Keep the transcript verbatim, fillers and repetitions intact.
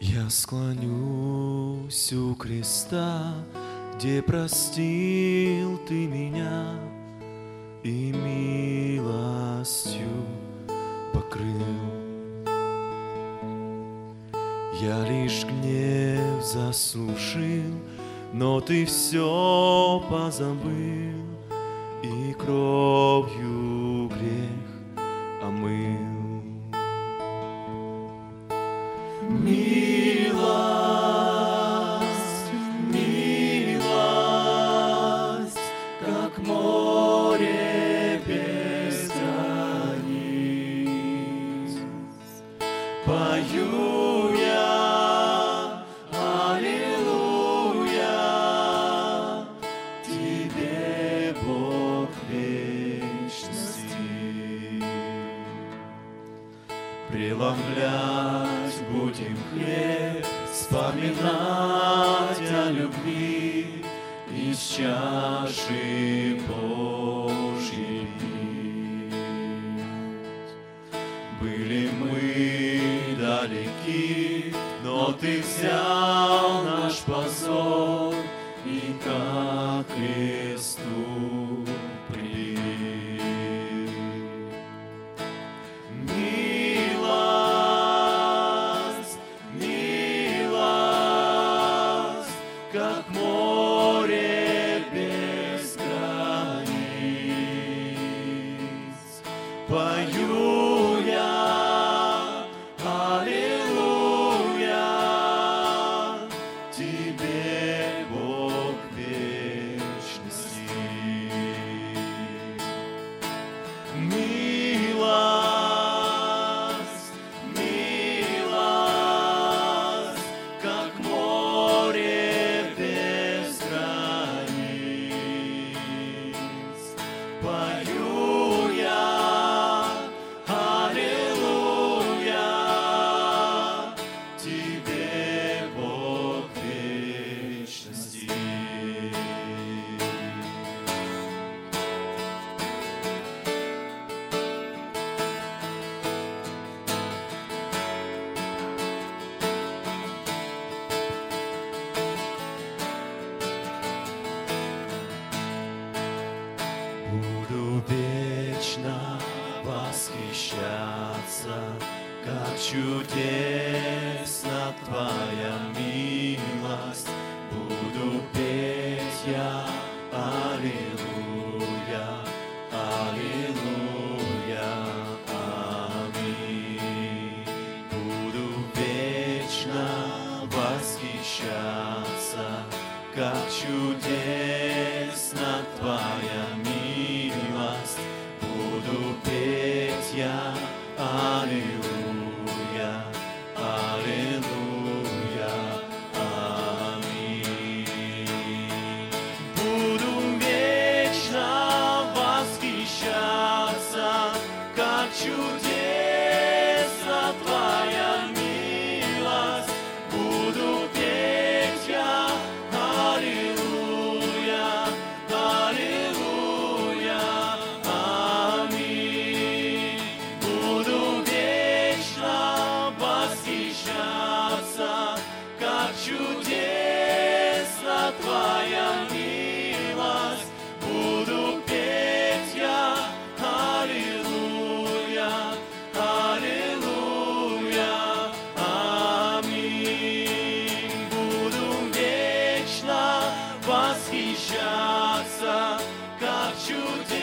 Я склонюсь у креста, где простил Ты меня и милостью покрыл. Я лишь гнев засушил, но Ты все позабыл и кровью грех омыл. Милость, милость, как море без границ. Пою я, аллилуйя, Тебе, Бог вечности. Преломлять будем хлеб, вспоминать о любви из чаши Божьей пить. Были мы далеки, но Ты взял наш позор и ко кресту привел. Милость, милость, как море без границ. Пою я, аллилуйя, Тебе, Бог вечности. Милость, милость, как море без границ. Пою я, аллилуйя, Тебе, Бог вечности. Буду вечно восхищаться, как чудесна Твоя милость. Буду петь я, аллилуйя, аллилуйя, аминь. Буду вечно восхищаться, как чудесна Твоя милость. Буду петь я, аллилуйя, аллилуйя, аминь. Буду вечно восхищаться, как чудесна Твоя милость. Буду петь я, аллилуйя, аллилуйя, аминь. Буду вечно восхищаться, как чудесна Твоя милость. Буду петь я, аллилуйя, аллилуйя, аминь. Буду вечно восхищаться, как чудесна